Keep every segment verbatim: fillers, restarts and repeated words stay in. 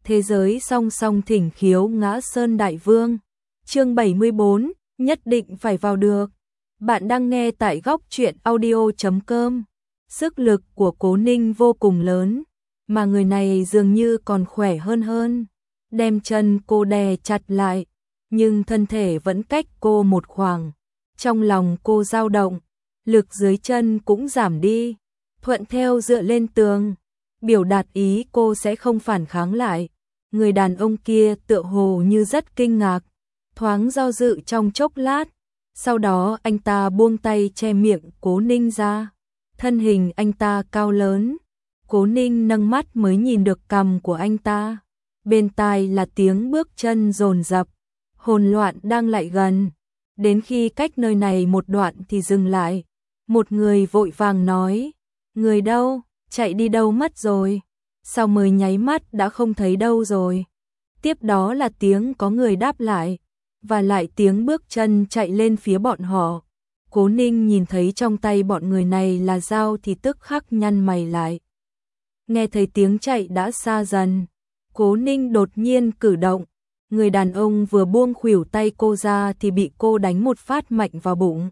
thế giới song song thỉnh khiếu ngã sơn đại vương. Chương bảy mươi bốn, nhất định phải vào được. Bạn đang nghe tại góc truyện audio chấm com. Sức lực của Cố Ninh vô cùng lớn, mà người này dường như còn khỏe hơn hơn. Đem chân cô đè chặt lại, nhưng thân thể vẫn cách cô một khoảng. Trong lòng cô dao động, lực dưới chân cũng giảm đi, thuận theo dựa lên tường, biểu đạt ý cô sẽ không phản kháng lại. Người đàn ông kia tựa hồ như rất kinh ngạc, thoáng do dự trong chốc lát, sau đó anh ta buông tay che miệng Cố Ninh ra. Thân hình anh ta cao lớn, Cố Ninh nâng mắt mới nhìn được cằm của anh ta. Bên tai là tiếng bước chân dồn dập, hỗn loạn đang lại gần. Đến khi cách nơi này một đoạn thì dừng lại. Một người vội vàng nói, người đâu, chạy đi đâu mất rồi. Sau mới nháy mắt đã không thấy đâu rồi. Tiếp đó là tiếng có người đáp lại, và lại tiếng bước chân chạy lên phía bọn họ. Cố Ninh nhìn thấy trong tay bọn người này là dao thì tức khắc nhăn mày lại. Nghe thấy tiếng chạy đã xa dần, Cố Ninh đột nhiên cử động. Người đàn ông vừa buông khuỷu tay cô ra thì bị cô đánh một phát mạnh vào bụng.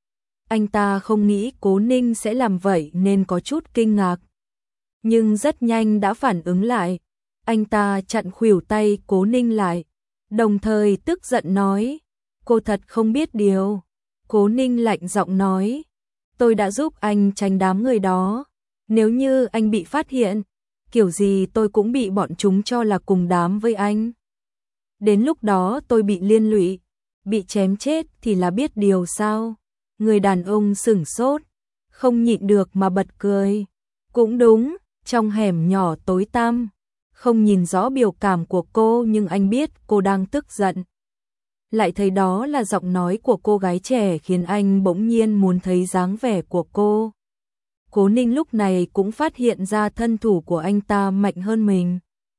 Anh ta không nghĩ Cố Ninh sẽ làm vậy nên có chút kinh ngạc, nhưng rất nhanh đã phản ứng lại. Anh ta chặn khuỷu tay Cố Ninh lại, đồng thời tức giận nói, cô thật không biết điều. Cố Ninh lạnh giọng nói, tôi đã giúp anh tránh đám người đó, nếu như anh bị phát hiện, kiểu gì tôi cũng bị bọn chúng cho là cùng đám với anh. Đến lúc đó tôi bị liên lụy, bị chém chết thì là biết điều sao? Người đàn ông sửng sốt, không nhịn được mà bật cười. Cũng đúng, trong hẻm nhỏ tối tăm, không nhìn rõ biểu cảm của cô nhưng anh biết cô đang tức giận. Lại thấy đó là giọng nói của cô gái trẻ khiến anh bỗng nhiên muốn thấy dáng vẻ của cô. Cố Ninh lúc này cũng phát hiện ra thân thủ của anh ta mạnh hơn mình,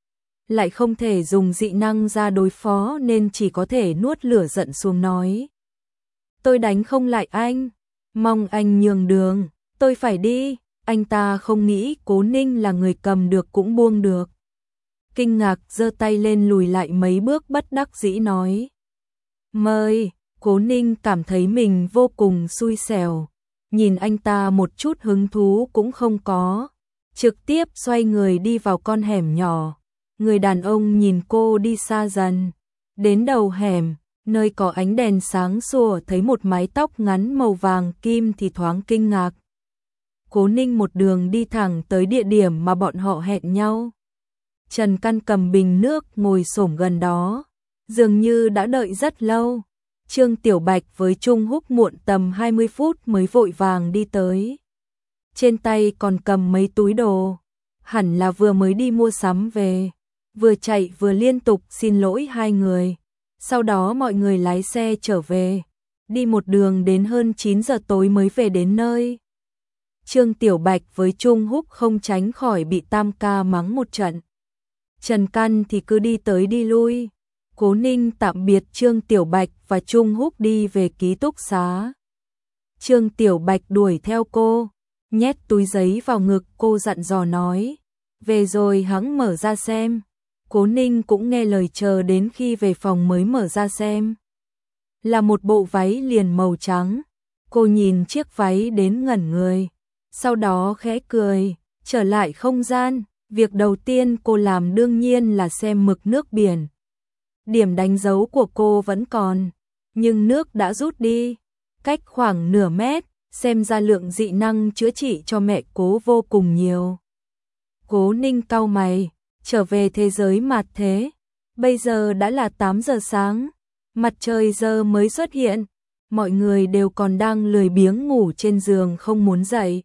lại không thể dùng dị năng ra đối phó nên chỉ có thể nuốt lửa giận xuống nói. Tôi đánh không lại anh, mong anh nhường đường, tôi phải đi. Anh ta không nghĩ Cố Ninh là người cầm được cũng buông được. Kinh ngạc giơ tay lên lùi lại mấy bước bất đắc dĩ nói. Mời. Cố Ninh cảm thấy mình vô cùng xui xẻo, nhìn anh ta một chút hứng thú cũng không có, trực tiếp xoay người đi vào con hẻm nhỏ. Người đàn ông nhìn cô đi xa dần, đến đầu hẻm, nơi có ánh đèn sáng sủa thấy một mái tóc ngắn màu vàng kim thì thoáng kinh ngạc. Cố Ninh một đường đi thẳng tới địa điểm mà bọn họ hẹn nhau. Trần Căn cầm bình nước ngồi xổm gần đó, dường như đã đợi rất lâu. Trương Tiểu Bạch với Trung Húc muộn tầm hai mươi phút mới vội vàng đi tới. Trên tay còn cầm mấy túi đồ, hẳn là vừa mới đi mua sắm về. Vừa chạy vừa liên tục xin lỗi hai người. Sau đó mọi người lái xe trở về, đi một đường đến hơn chín giờ tối mới về đến nơi. Trương Tiểu Bạch với Trung Húc không tránh khỏi bị Tam ca mắng một trận. Trần Căn thì cứ đi tới đi lui. Cố Ninh tạm biệt Trương Tiểu Bạch và Trung Húc đi về ký túc xá. Trương Tiểu Bạch đuổi theo cô, nhét túi giấy vào ngực cô dặn dò nói, về rồi hẵng mở ra xem. Cố Ninh cũng nghe lời chờ đến khi về phòng mới mở ra xem. Là một bộ váy liền màu trắng. Cô nhìn chiếc váy đến ngẩn người, sau đó khẽ cười, trở lại không gian. Việc đầu tiên cô làm đương nhiên là xem mực nước biển. Điểm đánh dấu của cô vẫn còn, nhưng nước đã rút đi, cách khoảng nửa mét, xem ra lượng dị năng chữa trị cho mẹ Cố vô cùng nhiều. Cố Ninh cau mày, trở về thế giới mặt thế. Bây giờ đã là tám giờ sáng, mặt trời giờ mới xuất hiện, mọi người đều còn đang lười biếng ngủ trên giường không muốn dậy.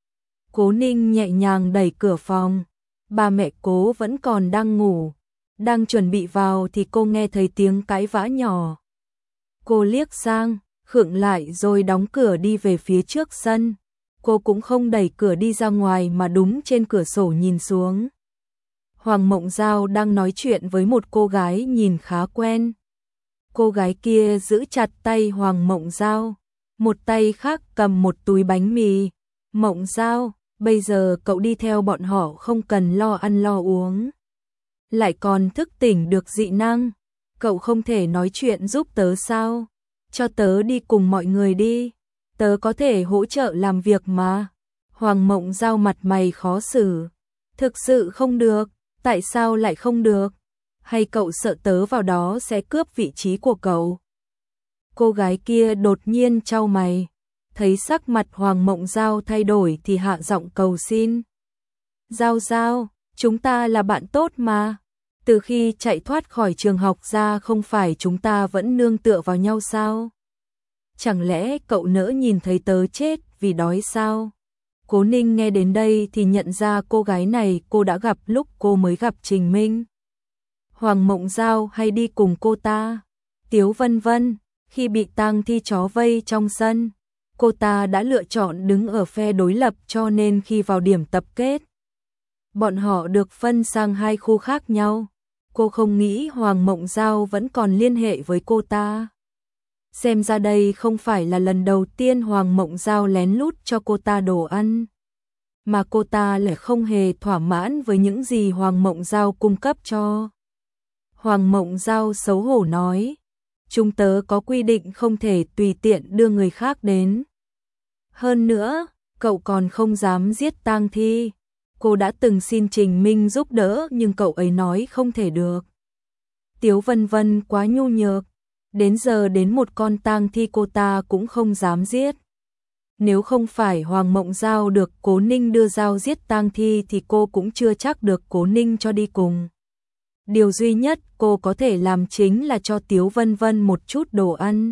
Cố Ninh nhẹ nhàng đẩy cửa phòng, ba mẹ Cố vẫn còn đang ngủ. Đang chuẩn bị vào thì cô nghe thấy tiếng cãi vã nhỏ. Cô liếc sang, khựng lại rồi đóng cửa đi về phía trước sân. Cô cũng không đẩy cửa đi ra ngoài mà đúng trên cửa sổ nhìn xuống. Hoàng Mộng Giao đang nói chuyện với một cô gái nhìn khá quen. Cô gái kia giữ chặt tay Hoàng Mộng Giao, một tay khác cầm một túi bánh mì. Mộng Giao, bây giờ cậu đi theo bọn họ không cần lo ăn lo uống. lại còn thức tỉnh được dị năng. Cậu không thể nói chuyện giúp tớ sao? Cho tớ đi cùng mọi người đi. Tớ có thể hỗ trợ làm việc mà. Hoàng Mộng Giao mặt mày khó xử. Thực sự không được, tại sao lại không được? Hay cậu sợ tớ vào đó sẽ cướp vị trí của cậu? Cô gái kia đột nhiên chau mày, thấy sắc mặt Hoàng Mộng Giao thay đổi thì hạ giọng cầu xin. Giao Giao, chúng ta là bạn tốt mà. Từ khi chạy thoát khỏi trường học ra không phải chúng ta vẫn nương tựa vào nhau sao? Chẳng lẽ cậu nỡ nhìn thấy tớ chết vì đói sao? Cố Ninh nghe đến đây thì nhận ra cô gái này cô đã gặp lúc cô mới gặp Trình Minh. Hoàng Mộng Giao hay đi cùng cô ta? Tiếu Vân Vân, khi bị tang thi chó vây trong sân, cô ta đã lựa chọn đứng ở phe đối lập cho nên khi vào điểm tập kết, bọn họ được phân sang hai khu khác nhau. Cô không nghĩ Hoàng Mộng Giao vẫn còn liên hệ với cô ta. Xem ra đây không phải là lần đầu tiên Hoàng Mộng Giao lén lút cho cô ta đồ ăn, mà cô ta lại không hề thỏa mãn với những gì Hoàng Mộng Giao cung cấp cho. Hoàng Mộng Giao xấu hổ nói, chúng tớ có quy định không thể tùy tiện đưa người khác đến. Hơn nữa, cậu còn không dám giết tang thi. Cô đã từng xin Trình Minh giúp đỡ nhưng cậu ấy nói không thể được. Tiếu Vân Vân quá nhu nhược, đến giờ đến một con tang thi cô ta cũng không dám giết. Nếu không phải Hoàng Mộng Giao được Cố Ninh đưa dao giết tang thi thì cô cũng chưa chắc được Cố Ninh cho đi cùng. Điều duy nhất cô có thể làm chính là cho Tiếu Vân Vân một chút đồ ăn.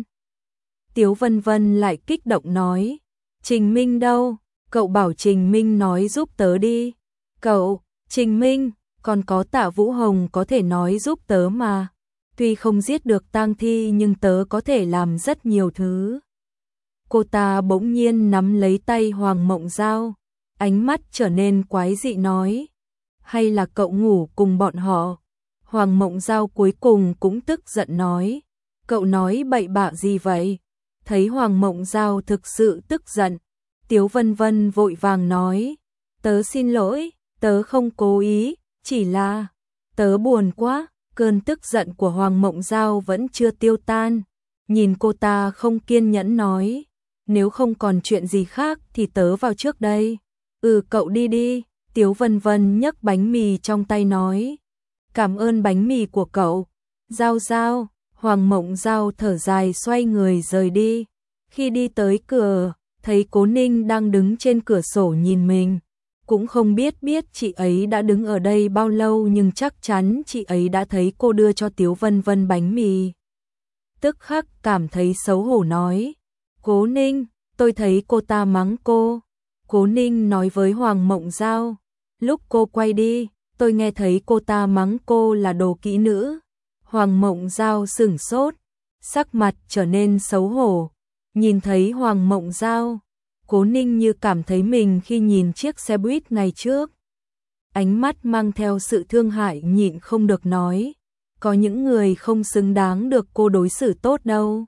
Tiếu Vân Vân lại kích động nói, Trình Minh đâu? Cậu bảo Trình Minh nói giúp tớ đi. Cậu, Trình Minh, còn có Tạ Vũ Hồng có thể nói giúp tớ mà. Tuy không giết được tang thi nhưng tớ có thể làm rất nhiều thứ. Cô ta bỗng nhiên nắm lấy tay Hoàng Mộng Giao, ánh mắt trở nên quái dị nói, hay là cậu ngủ cùng bọn họ? Hoàng Mộng Giao cuối cùng cũng tức giận nói, cậu nói bậy bạ gì vậy? Thấy Hoàng Mộng Giao thực sự tức giận, Tiếu Vân Vân vội vàng nói, tớ xin lỗi, tớ không cố ý, chỉ là tớ buồn quá. Cơn tức giận của Hoàng Mộng Giao vẫn chưa tiêu tan, nhìn cô ta không kiên nhẫn nói, nếu không còn chuyện gì khác thì tớ vào trước đây. Ừ cậu đi đi. Tiếu Vân Vân nhấc bánh mì trong tay nói, cảm ơn bánh mì của cậu. Giao Giao. Hoàng Mộng Giao thở dài xoay người rời đi. Khi đi tới cửa, thấy Cố Ninh đang đứng trên cửa sổ nhìn mình. Cũng không biết biết chị ấy đã đứng ở đây bao lâu nhưng chắc chắn chị ấy đã thấy cô đưa cho Tiếu Vân Vân bánh mì. Tức khắc cảm thấy xấu hổ nói, Cố Ninh, tôi thấy cô ta mắng cô. Cố Ninh nói với Hoàng Mộng Giao, lúc cô quay đi, tôi nghe thấy cô ta mắng cô là đồ kỹ nữ. Hoàng Mộng Giao sửng sốt, sắc mặt trở nên xấu hổ, nhìn thấy Hoàng Mộng Giao. Cố Ninh như cảm thấy mình khi nhìn chiếc xe buýt ngày trước. Ánh mắt mang theo sự thương hại nhịn không được nói, có những người không xứng đáng được cô đối xử tốt đâu.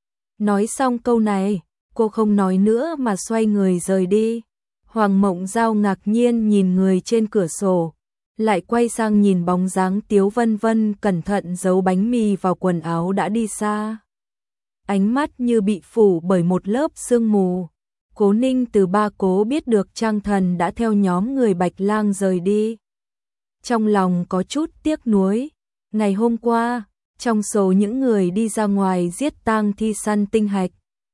Nói xong câu này, cô không nói nữa mà xoay người rời đi. Hoàng Mộng Giao ngạc nhiên nhìn người trên cửa sổ, lại quay sang nhìn bóng dáng Tiếu Vân Vân cẩn thận giấu bánh mì vào quần áo đã đi xa. Ánh mắt như bị phủ bởi một lớp sương mù. Cố Ninh từ ba cố biết được Trang Thần đã theo nhóm người Bạch Lang rời đi. Trong lòng có chút tiếc nuối. Ngày hôm qua, trong số những người đi ra ngoài giết tang thi săn tinh hạch,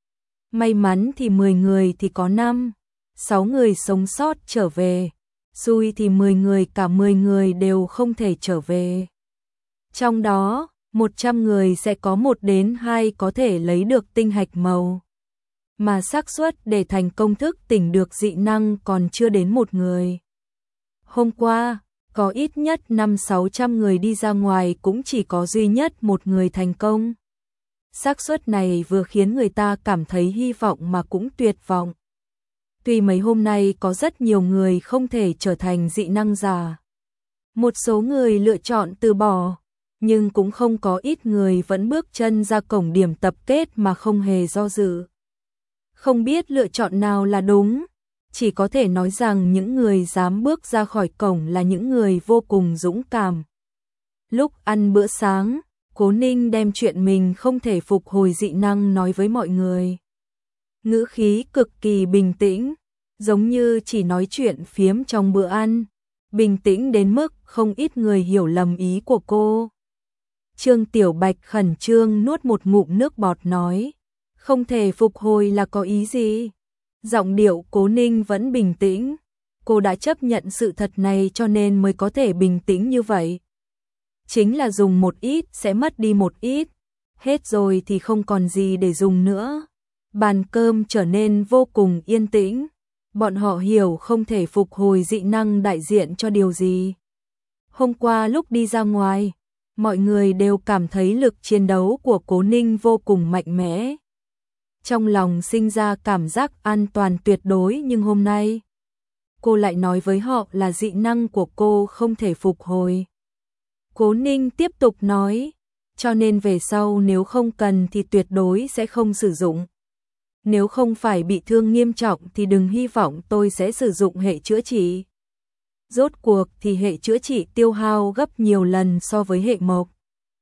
may mắn thì mười người thì có năm, sáu người sống sót trở về. Xui thì mười người cả mười người đều không thể trở về. Trong đó, một trăm người sẽ có một đến hai có thể lấy được tinh hạch màu. Mà xác suất để thành công thức tỉnh được dị năng còn chưa đến một người. Hôm qua, có ít nhất năm sáu trăm người đi ra ngoài cũng chỉ có duy nhất một người thành công. Xác suất này vừa khiến người ta cảm thấy hy vọng mà cũng tuyệt vọng. Tuy mấy hôm nay có rất nhiều người không thể trở thành dị năng giả, một số người lựa chọn từ bỏ, nhưng cũng không có ít người vẫn bước chân ra cổng điểm tập kết mà không hề do dự. Không biết lựa chọn nào là đúng, chỉ có thể nói rằng những người dám bước ra khỏi cổng là những người vô cùng dũng cảm. Lúc ăn bữa sáng, Cố Ninh đem chuyện mình không thể phục hồi dị năng nói với mọi người. Ngữ khí cực kỳ bình tĩnh, giống như chỉ nói chuyện phiếm trong bữa ăn, bình tĩnh đến mức không ít người hiểu lầm ý của cô. Trương Tiểu Bạch khẩn trương nuốt một ngụm nước bọt nói, không thể phục hồi là có ý gì? Giọng điệu Cố Ninh vẫn bình tĩnh, cô đã chấp nhận sự thật này cho nên mới có thể bình tĩnh như vậy. Chính là dùng một ít sẽ mất đi một ít, hết rồi thì không còn gì để dùng nữa. Bàn cơm trở nên vô cùng yên tĩnh, bọn họ hiểu không thể phục hồi dị năng đại diện cho điều gì. Hôm qua lúc đi ra ngoài, mọi người đều cảm thấy lực chiến đấu của Cố Ninh vô cùng mạnh mẽ. Trong lòng sinh ra cảm giác an toàn tuyệt đối, nhưng hôm nay, cô lại nói với họ là dị năng của cô không thể phục hồi. Cố Ninh tiếp tục nói, cho nên về sau nếu không cần thì tuyệt đối sẽ không sử dụng. Nếu không phải bị thương nghiêm trọng thì đừng hy vọng tôi sẽ sử dụng hệ chữa trị. Rốt cuộc thì hệ chữa trị tiêu hao gấp nhiều lần so với hệ mộc.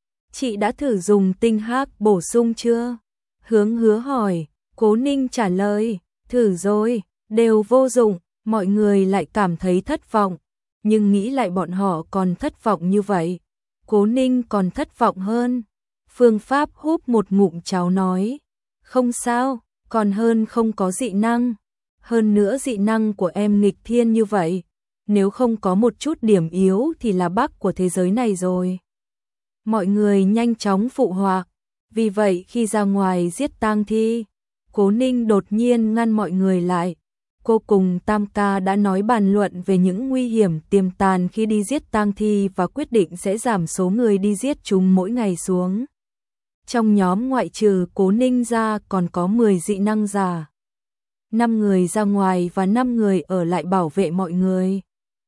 Chị đã thử dùng tinh hắc bổ sung chưa? Hướng Hứa hỏi. Cố Ninh trả lời, thử rồi, đều vô dụng. Mọi người lại cảm thấy thất vọng, nhưng nghĩ lại bọn họ còn thất vọng như vậy, Cố Ninh còn thất vọng hơn. Phương Pháp húp một ngụm cháo nói, không sao, còn hơn không có dị năng. Hơn nữa dị năng của em nghịch thiên như vậy, nếu không có một chút điểm yếu thì là bắc của thế giới này rồi. Mọi người nhanh chóng phụ họa, vì vậy khi ra ngoài giết tang thi, Cố Ninh đột nhiên ngăn mọi người lại. Cô cùng Tam Ca đã nói bàn luận về những nguy hiểm tiềm tàng khi đi giết tang thi và quyết định sẽ giảm số người đi giết chúng mỗi ngày xuống. Trong nhóm ngoại trừ Cố Ninh ra còn có mười dị năng giả. năm người ra ngoài và năm người ở lại bảo vệ mọi người.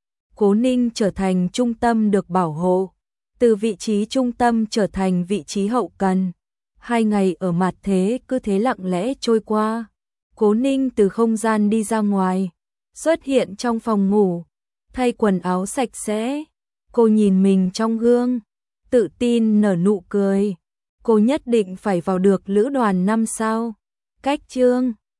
Cố Ninh trở thành trung tâm được bảo hộ, từ vị trí trung tâm trở thành vị trí hậu cần. Hai ngày ở mặt thế cứ thế lặng lẽ trôi qua. Cố Ninh từ không gian đi ra ngoài, xuất hiện trong phòng ngủ, thay quần áo sạch sẽ. Cô nhìn mình trong gương, tự tin nở nụ cười. Cô nhất định phải vào được lữ đoàn năm sao. Cách chương